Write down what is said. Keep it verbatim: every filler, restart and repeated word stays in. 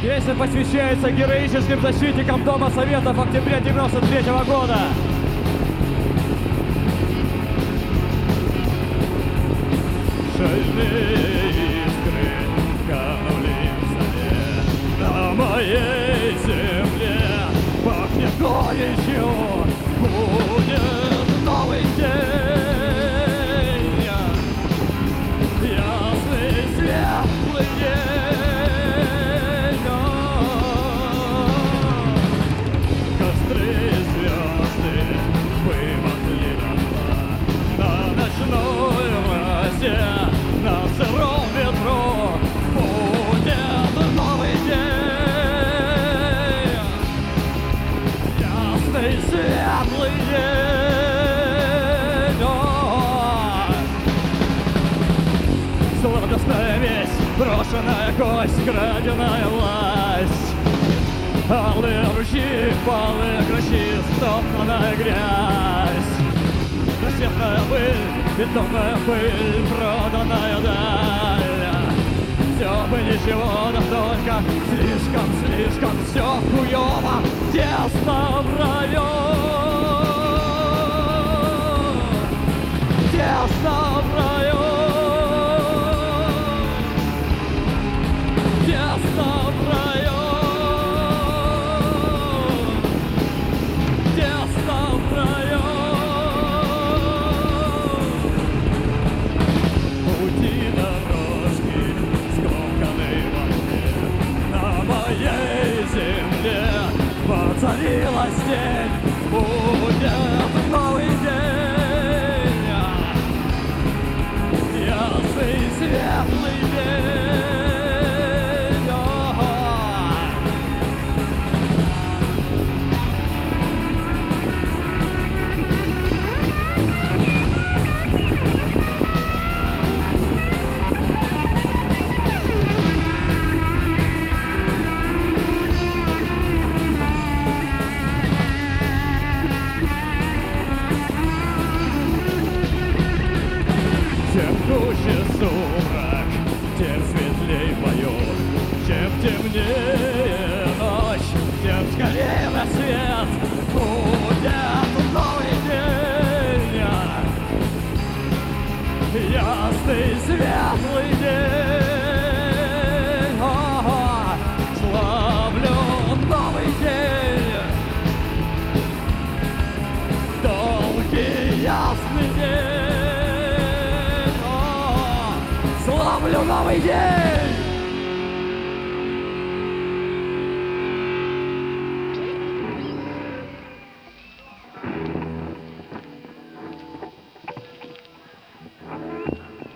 Песня посвящается героическим защитникам Дома Советов октября девяносто третьего года. Шальные искры канули в зале, на моей земле пахнет горечью, будет новый день, ясный светлый день. Костры и звезды вымокли дотла на ночной росе, на сыром ветру будет новый день, ясный светлый день. О! Сладостная весть, брошенная кость, краденая власть, алые ручьи, палые грачи, стоптанная грязь, рассветная пыль, бетонная пыль, проданная даль. Все бы ничего, да только слишком, слишком все хуёво, тесно в раю, тесно в раю, тесно в раю. Воцарилась тень, будет новый день, ясный светлый день. Чем гуще сумрак, тем светлей поет, чем темнее ночь, тем скорее на свет будет новый день, ясный светлый день. О-о-о, славлю новый день, долгий ясный день. Славлю новый день!